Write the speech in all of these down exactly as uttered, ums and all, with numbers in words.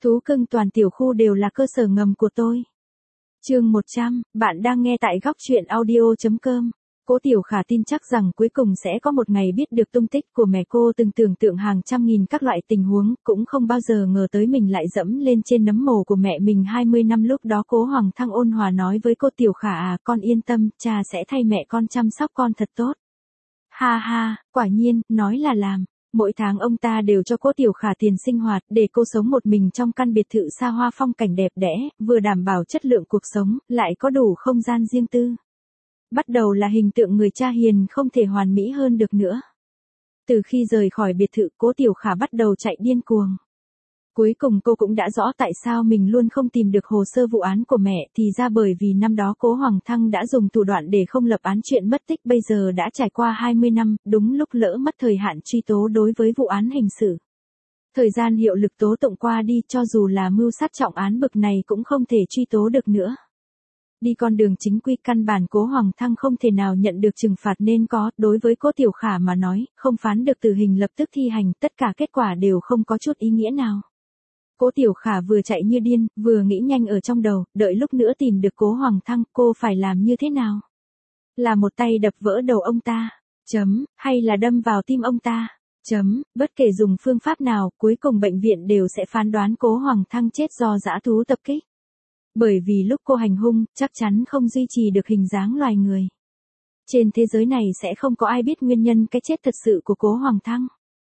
Thú cưng toàn tiểu khu đều là cơ sở ngầm của tôi. Chương một trăm, bạn đang nghe tại góc truyện audio chấm com. Cố Tiểu Khả tin chắc rằng cuối cùng sẽ có một ngày biết được tung tích của mẹ cô, từng tưởng tượng hàng trăm nghìn các loại tình huống, cũng không bao giờ ngờ tới mình lại dẫm lên trên nấm mồ của mẹ mình hai mươi năm. Lúc đó Cố Hoàng Thăng ôn hòa nói với cô: Tiểu Khả à, con yên tâm, cha sẽ thay mẹ con chăm sóc con thật tốt. Ha ha, quả nhiên, nói là làm. Mỗi tháng ông ta đều cho cô Tiểu Khả tiền sinh hoạt để cô sống một mình trong căn biệt thự xa hoa phong cảnh đẹp đẽ, vừa đảm bảo chất lượng cuộc sống, lại có đủ không gian riêng tư. Bắt đầu là hình tượng người cha hiền không thể hoàn mỹ hơn được nữa. Từ khi rời khỏi biệt thự, Cố Tiểu Khả bắt đầu chạy điên cuồng. Cuối cùng cô cũng đã rõ tại sao mình luôn không tìm được hồ sơ vụ án của mẹ, thì ra bởi vì năm đó Cố Hoàng Thăng đã dùng thủ đoạn để không lập án chuyện mất tích. Bây giờ đã trải qua hai mươi năm, đúng lúc lỡ mất thời hạn truy tố đối với vụ án hình sự. Thời gian hiệu lực tố tụng qua đi, cho dù là mưu sát trọng án bực này cũng không thể truy tố được nữa. Đi con đường chính quy, căn bản Cố Hoàng Thăng không thể nào nhận được trừng phạt nên có. Đối với Cố Tiểu Khả mà nói, không phán được tử hình lập tức thi hành, tất cả kết quả đều không có chút ý nghĩa nào. Cố Tiểu Khả vừa chạy như điên, vừa nghĩ nhanh ở trong đầu, đợi lúc nữa tìm được Cố Hoàng Thăng, cô phải làm như thế nào? Là một tay đập vỡ đầu ông ta, chấm, hay là đâm vào tim ông ta, chấm, bất kể dùng phương pháp nào, cuối cùng bệnh viện đều sẽ phán đoán Cố Hoàng Thăng chết do dã thú tập kích. Bởi vì lúc cô hành hung, chắc chắn không duy trì được hình dáng loài người. Trên thế giới này sẽ không có ai biết nguyên nhân cái chết thật sự của Cố Hoàng Thăng.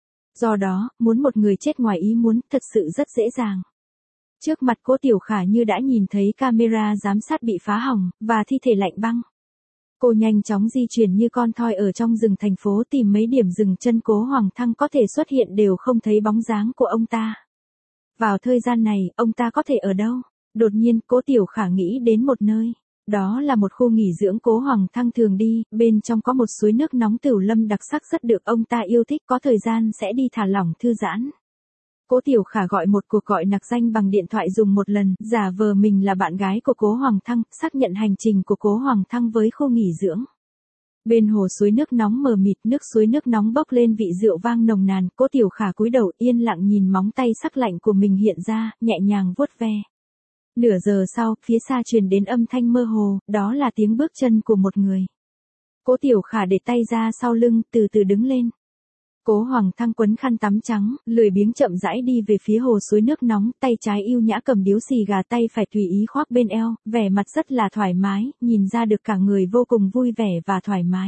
Do đó, muốn một người chết ngoài ý muốn, thật sự rất dễ dàng. Trước mặt Cố Tiểu Khả như đã nhìn thấy camera giám sát bị phá hỏng, và thi thể lạnh băng. Cô nhanh chóng di chuyển như con thoi ở trong rừng thành phố, tìm mấy điểm dừng chân Cố Hoàng Thăng có thể xuất hiện, đều không thấy bóng dáng của ông ta. Vào thời gian này, ông ta có thể ở đâu? Đột nhiên, Cố Tiểu Khả nghĩ đến một nơi. Đó là một khu nghỉ dưỡng Cố Hoàng Thăng thường đi, bên trong có một suối nước nóng Tửu Lâm đặc sắc rất được ông ta yêu thích, có thời gian sẽ đi thả lỏng thư giãn. Cố Tiểu Khả gọi một cuộc gọi nặc danh bằng điện thoại dùng một lần, giả vờ mình là bạn gái của Cố Hoàng Thăng, xác nhận hành trình của Cố Hoàng Thăng với khu nghỉ dưỡng. Bên hồ suối nước nóng mờ mịt, nước suối nước nóng bốc lên vị rượu vang nồng nàn, Cố Tiểu Khả cúi đầu yên lặng nhìn móng tay sắc lạnh của mình hiện ra, nhẹ nhàng vuốt ve. Nửa giờ sau, phía xa truyền đến âm thanh mơ hồ, đó là tiếng bước chân của một người. Cố Tiểu Khả để tay ra sau lưng, từ từ đứng lên. Cố Hoàng Thăng quấn khăn tắm trắng, lười biếng chậm rãi đi về phía hồ suối nước nóng, tay trái yêu nhã cầm điếu xì gà, tay phải tùy ý khoác bên eo, vẻ mặt rất là thoải mái, nhìn ra được cả người vô cùng vui vẻ và thoải mái.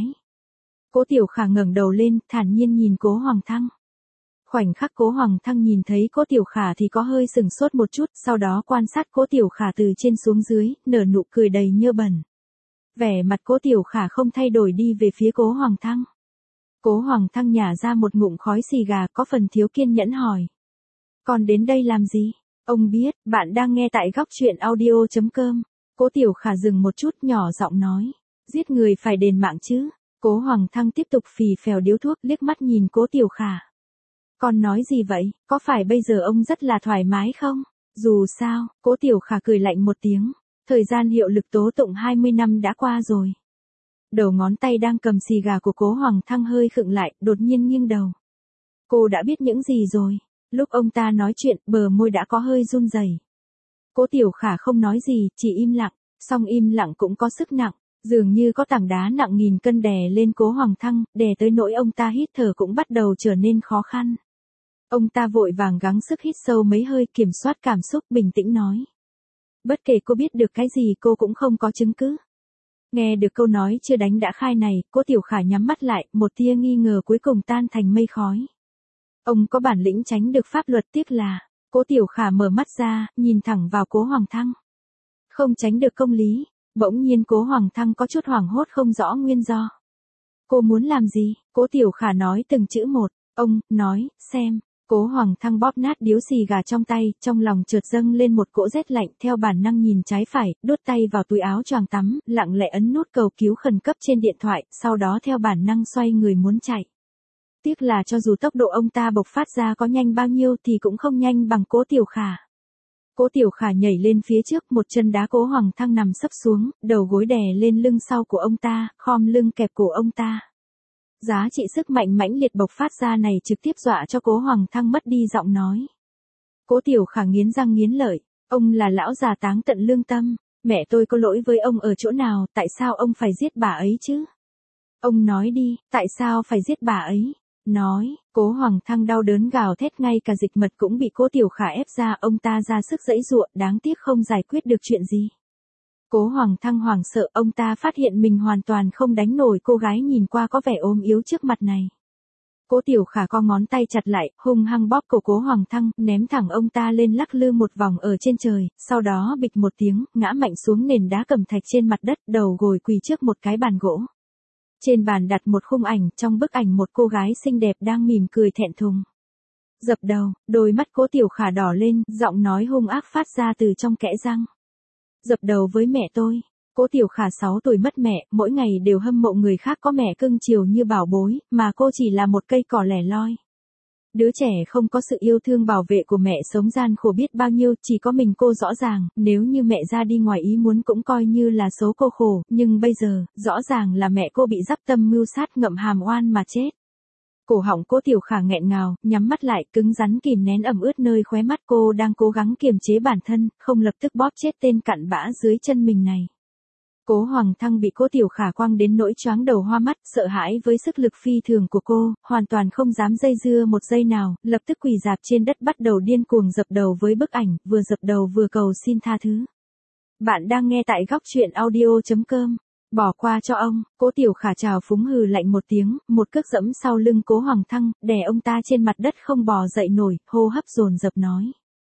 Cố Tiểu Khả ngẩng đầu lên, thản nhiên nhìn Cố Hoàng Thăng. Khoảnh khắc Cố Hoàng Thăng nhìn thấy Cố Tiểu Khả thì có hơi sừng sốt một chút, sau đó quan sát Cố Tiểu Khả từ trên xuống dưới, nở nụ cười đầy nhơ bẩn. Vẻ mặt Cố Tiểu Khả không thay đổi, đi về phía Cố Hoàng Thăng. Cố Hoàng Thăng nhả ra một ngụm khói xì gà, có phần thiếu kiên nhẫn hỏi. Còn đến đây làm gì? Ông biết, bạn đang nghe tại góc truyện audio chấm com. Cố Tiểu Khả dừng một chút, nhỏ giọng nói. Giết người phải đền mạng chứ. Cố Hoàng Thăng tiếp tục phì phèo điếu thuốc, liếc mắt nhìn Cố Tiểu Khả. Con nói gì vậy, có phải bây giờ ông rất là thoải mái không? Dù sao, Cố Tiểu Khả cười lạnh một tiếng. Thời gian hiệu lực tố tụng hai mươi năm đã qua rồi. Đầu ngón tay đang cầm xì gà của Cố Hoàng Thăng hơi khựng lại, đột nhiên nghiêng đầu. Cô đã biết những gì rồi? Lúc ông ta nói chuyện, bờ môi đã có hơi run rẩy. Cố Tiểu Khả không nói gì, chỉ im lặng, song im lặng cũng có sức nặng, dường như có tảng đá nặng nghìn cân đè lên Cố Hoàng Thăng, đè tới nỗi ông ta hít thở cũng bắt đầu trở nên khó khăn. Ông ta vội vàng gắng sức hít sâu mấy hơi, kiểm soát cảm xúc, bình tĩnh nói. Bất kể cô biết được cái gì, cô cũng không có chứng cứ. Nghe được câu nói chưa đánh đã khai này, Cố Tiểu Khả nhắm mắt lại, một tia nghi ngờ cuối cùng tan thành mây khói. Ông có bản lĩnh tránh được pháp luật, tiếc là. Cố Tiểu Khả mở mắt ra, nhìn thẳng vào Cố Hoàng Thăng. Không tránh được công lý. Bỗng nhiên Cố Hoàng Thăng có chút hoảng hốt không rõ nguyên do. Cô muốn làm gì? Cố Tiểu Khả nói từng chữ một. Ông, nói, xem. Cố Hoàng Thăng bóp nát điếu xì gà trong tay, trong lòng chợt dâng lên một cỗ rét lạnh, theo bản năng nhìn trái phải, đút tay vào túi áo choàng tắm, lặng lẽ ấn nút cầu cứu khẩn cấp trên điện thoại, sau đó theo bản năng xoay người muốn chạy. Tiếc là cho dù tốc độ ông ta bộc phát ra có nhanh bao nhiêu thì cũng không nhanh bằng Cố Tiểu Khả. Cố Tiểu Khả nhảy lên phía trước, một chân đá Cố Hoàng Thăng nằm sấp xuống, đầu gối đè lên lưng sau của ông ta, khom lưng kẹp cổ ông ta. Giá trị sức mạnh mãnh liệt bộc phát ra này trực tiếp dọa cho Cố Hoàng Thăng mất đi giọng nói. Cố Tiểu Khả nghiến răng nghiến lợi, ông là lão già táng tận lương tâm, mẹ tôi có lỗi với ông ở chỗ nào, tại sao ông phải giết bà ấy chứ? Ông nói đi, tại sao phải giết bà ấy? Nói, Cố Hoàng Thăng đau đớn gào thét, ngay cả dịch mật cũng bị Cố Tiểu Khả ép ra, ông ta ra sức giãy giụa, đáng tiếc không giải quyết được chuyện gì. Cố Hoàng Thăng hoảng sợ, ông ta phát hiện mình hoàn toàn không đánh nổi cô gái nhìn qua có vẻ ốm yếu trước mặt này. Cố Tiểu Khả co ngón tay chặt lại, hung hăng bóp cổ Cố Hoàng Thăng, ném thẳng ông ta lên lắc lư một vòng ở trên trời, sau đó bịch một tiếng, ngã mạnh xuống nền đá cẩm thạch trên mặt đất, đầu gối quỳ trước một cái bàn gỗ. Trên bàn đặt một khung ảnh, trong bức ảnh một cô gái xinh đẹp đang mỉm cười thẹn thùng. Dập đầu, đôi mắt Cố Tiểu Khả đỏ lên, giọng nói hung ác phát ra từ trong kẽ răng. Dập đầu với mẹ tôi. Cố Tiểu Khả sáu tuổi mất mẹ, mỗi ngày đều hâm mộ người khác có mẹ cưng chiều như bảo bối, mà cô chỉ là một cây cỏ lẻ loi. Đứa trẻ không có sự yêu thương bảo vệ của mẹ sống gian khổ biết bao nhiêu, chỉ có mình cô rõ ràng, nếu như mẹ ra đi ngoài ý muốn cũng coi như là số cô khổ, nhưng bây giờ, rõ ràng là mẹ cô bị dắp tâm mưu sát ngậm hàm oan mà chết. Cổ họng Cố Tiểu Khả nghẹn ngào, nhắm mắt lại, cứng rắn kìm nén ẩm ướt nơi khóe mắt, cô đang cố gắng kiềm chế bản thân, không lập tức bóp chết tên cặn bã dưới chân mình này. Cố Hoàng Thăng bị Cố Tiểu Khả quăng đến nỗi choáng đầu hoa mắt, sợ hãi với sức lực phi thường của cô, hoàn toàn không dám dây dưa một giây nào, lập tức quỳ rạp trên đất bắt đầu điên cuồng dập đầu với bức ảnh, vừa dập đầu vừa cầu xin tha thứ. Bạn đang nghe tại góc truyện audio chấm com. Bỏ qua cho ông. Cố Tiểu Khả trào phúng hừ lạnh một tiếng, một cước dẫm sau lưng Cố Hoàng Thăng, đè ông ta trên mặt đất không bò dậy nổi, hô hấp dồn dập nói.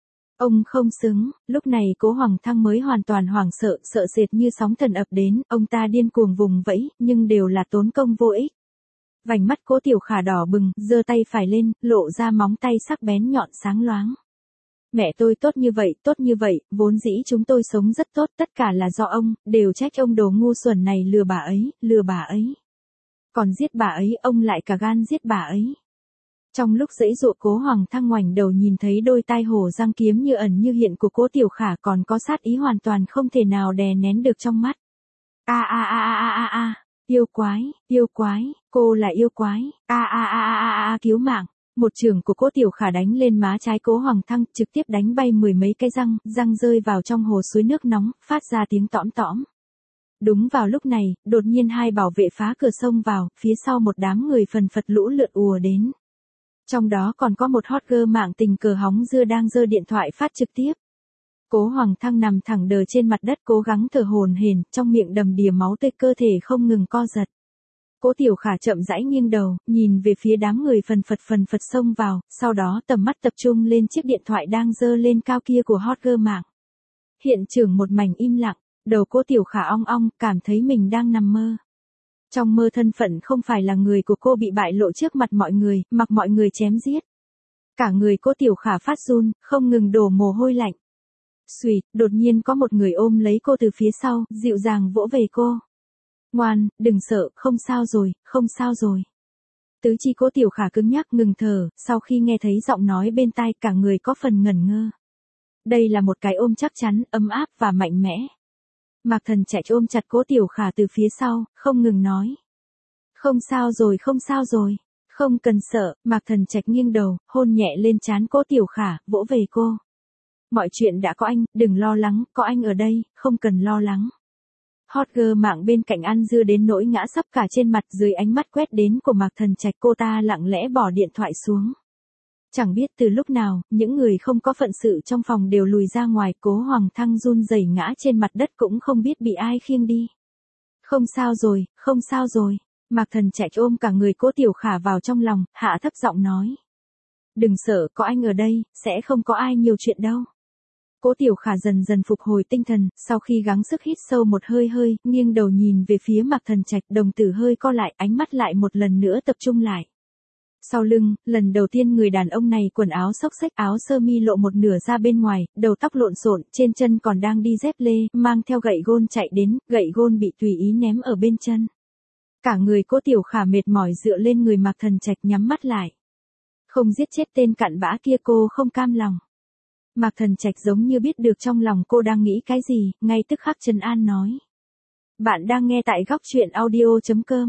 Ông không xứng. Lúc này Cố Hoàng Thăng mới hoàn toàn hoảng sợ, sợ sệt như sóng thần ập đến, ông ta điên cuồng vùng vẫy, nhưng đều là tốn công vô ích. Vành mắt Cố Tiểu Khả đỏ bừng, giơ tay phải lên, lộ ra móng tay sắc bén nhọn sáng loáng. Mẹ tôi tốt như vậy, tốt như vậy, vốn dĩ chúng tôi sống rất tốt, tất cả là do ông, đều trách ông đồ ngu xuẩn này lừa bà ấy, lừa bà ấy. Còn giết bà ấy, ông lại cả gan giết bà ấy. Trong lúc giãy giụa, Cố Hoàng Thăng ngoảnh đầu nhìn thấy đôi tai hổ răng kiếm như ẩn như hiện của Cố Tiểu Khả, còn có sát ý hoàn toàn không thể nào đè nén được trong mắt. A a a a a a a, yêu quái, yêu quái, cô là yêu quái, a a a a a a, cứu mạng. Một chưởng của Cố Tiểu Khả đánh lên má trái Cố Hoàng Thăng, trực tiếp đánh bay mười mấy cái răng, răng rơi vào trong hồ suối nước nóng, phát ra tiếng tõm tõm. Đúng vào lúc này, đột nhiên hai bảo vệ phá cửa xông vào, phía sau một đám người phần phật lũ lượt ùa đến. Trong đó còn có một hot girl mạng tình cờ hóng dưa đang giơ điện thoại phát trực tiếp. Cố Hoàng Thăng nằm thẳng đờ trên mặt đất cố gắng thở hổn hển, trong miệng đầm đìa máu tươi, cơ thể không ngừng co giật. Cố Tiểu Khả chậm rãi nghiêng đầu, nhìn về phía đám người phần phật phần phật xông vào, sau đó tầm mắt tập trung lên chiếc điện thoại đang giơ lên cao kia của hot girl mạng. Hiện trường một mảnh im lặng, đầu Cố Tiểu Khả ong ong, cảm thấy mình đang nằm mơ. Trong mơ thân phận không phải là người của cô bị bại lộ trước mặt mọi người, mặc mọi người chém giết. Cả người Cố Tiểu Khả phát run, không ngừng đổ mồ hôi lạnh. Xuỵt, đột nhiên có một người ôm lấy cô từ phía sau, dịu dàng vỗ về cô. Ngoan, đừng sợ, không sao rồi, không sao rồi. Tứ chi Cố Tiểu Khả cứng nhắc ngừng thở, sau khi nghe thấy giọng nói bên tai cả người có phần ngẩn ngơ. Đây là một cái ôm chắc chắn, ấm áp và mạnh mẽ. Mạc Thần Trạch ôm chặt Cố Tiểu Khả từ phía sau, không ngừng nói. Không sao rồi, không sao rồi. Không cần sợ. Mạc Thần Trạch nghiêng đầu, hôn nhẹ lên trán Cố Tiểu Khả, vỗ về cô. Mọi chuyện đã có anh, đừng lo lắng, có anh ở đây, không cần lo lắng. Hot girl mạng bên cạnh ăn dưa đến nỗi ngã sấp cả trên mặt, dưới ánh mắt quét đến của Mạc Thần Trạch, cô ta lặng lẽ bỏ điện thoại xuống. Chẳng biết từ lúc nào, những người không có phận sự trong phòng đều lùi ra ngoài, Cố Hoàng Thăng run rẩy ngã trên mặt đất cũng không biết bị ai khiêng đi. Không sao rồi, không sao rồi. Mạc Thần Trạch ôm cả người Cố Tiểu Khả vào trong lòng, hạ thấp giọng nói. Đừng sợ, có anh ở đây, sẽ không có ai nhiều chuyện đâu. Cố Tiểu Khả dần dần phục hồi tinh thần, sau khi gắng sức hít sâu một hơi hơi, nghiêng đầu nhìn về phía Mạc Thần Trạch, đồng tử hơi co lại, ánh mắt lại một lần nữa tập trung lại. Sau lưng, lần đầu tiên người đàn ông này quần áo xốc xếch, áo sơ mi lộ một nửa ra bên ngoài, đầu tóc lộn xộn, trên chân còn đang đi dép lê, mang theo gậy gôn chạy đến, gậy gôn bị tùy ý ném ở bên chân. Cả người Cố Tiểu Khả mệt mỏi dựa lên người Mạc Thần Trạch, nhắm mắt lại. Không giết chết tên cặn bã kia cô không cam lòng. Mạc Thần Trạch giống như biết được trong lòng cô đang nghĩ cái gì, ngay tức khắc trấn an nói. Bạn đang nghe tại góc truyện audio chấm com.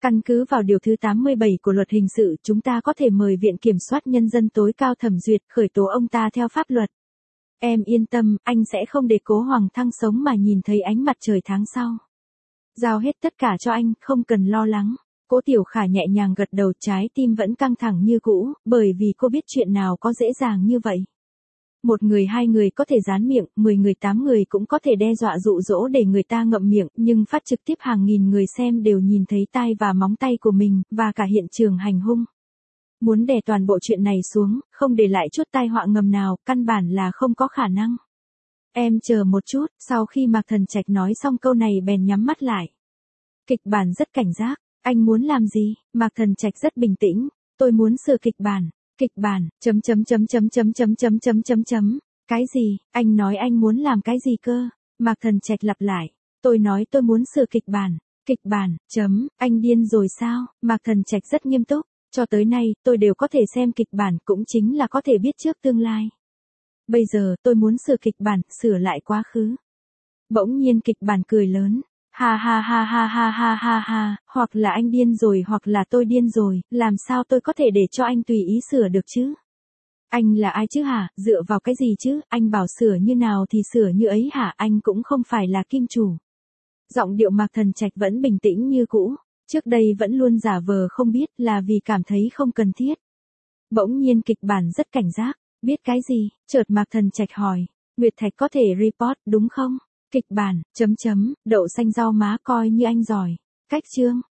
Căn cứ vào điều thứ tám mươi bảy của luật hình sự, chúng ta có thể mời Viện Kiểm soát Nhân dân tối cao thẩm duyệt khởi tố ông ta theo pháp luật. Em yên tâm, anh sẽ không để Cố Hoàng Thăng sống mà nhìn thấy ánh mặt trời tháng sau. Giao hết tất cả cho anh, không cần lo lắng. Cố Tiểu Khả nhẹ nhàng gật đầu, trái tim vẫn căng thẳng như cũ, bởi vì cô biết chuyện nào có dễ dàng như vậy. Một người hai người có thể dán miệng, mười người tám người cũng có thể đe dọa dụ dỗ để người ta ngậm miệng, nhưng phát trực tiếp hàng nghìn người xem đều nhìn thấy tai và móng tay của mình, và cả hiện trường hành hung. Muốn đè toàn bộ chuyện này xuống, không để lại chút tai họa ngầm nào, căn bản là không có khả năng. Em chờ một chút, sau khi Mạc Thần Trạch nói xong câu này bèn nhắm mắt lại. Kịch bản rất cảnh giác, anh muốn làm gì? Mạc Thần Trạch rất bình tĩnh, tôi muốn sửa kịch bản. Kịch bản, chấm chấm chấm chấm chấm chấm chấm chấm chấm chấm. Cái gì? Anh nói anh muốn làm cái gì cơ? Mạc Thần Trạch lặp lại. Tôi nói tôi muốn sửa kịch bản. Kịch bản, chấm, anh điên rồi sao? Mạc Thần Trạch rất nghiêm túc. Cho tới nay, tôi đều có thể xem kịch bản, cũng chính là có thể biết trước tương lai. Bây giờ, tôi muốn sửa kịch bản, sửa lại quá khứ. Bỗng nhiên kịch bản cười lớn. Ha ha ha ha ha ha ha ha, hoặc là anh điên rồi hoặc là tôi điên rồi, làm sao tôi có thể để cho anh tùy ý sửa được chứ? Anh là ai chứ hả, dựa vào cái gì chứ, anh bảo sửa như nào thì sửa như ấy hả, anh cũng không phải là kim chủ. Giọng điệu Mạc Thần Trạch vẫn bình tĩnh như cũ, trước đây vẫn luôn giả vờ không biết là vì cảm thấy không cần thiết. Bỗng nhiên kịch bản rất cảnh giác, biết cái gì, chợt Mạc Thần Trạch hỏi, Nguyệt Thạch có thể report đúng không? Kịch bản, chấm chấm, đậu xanh rau má coi như anh giỏi. Cách chương.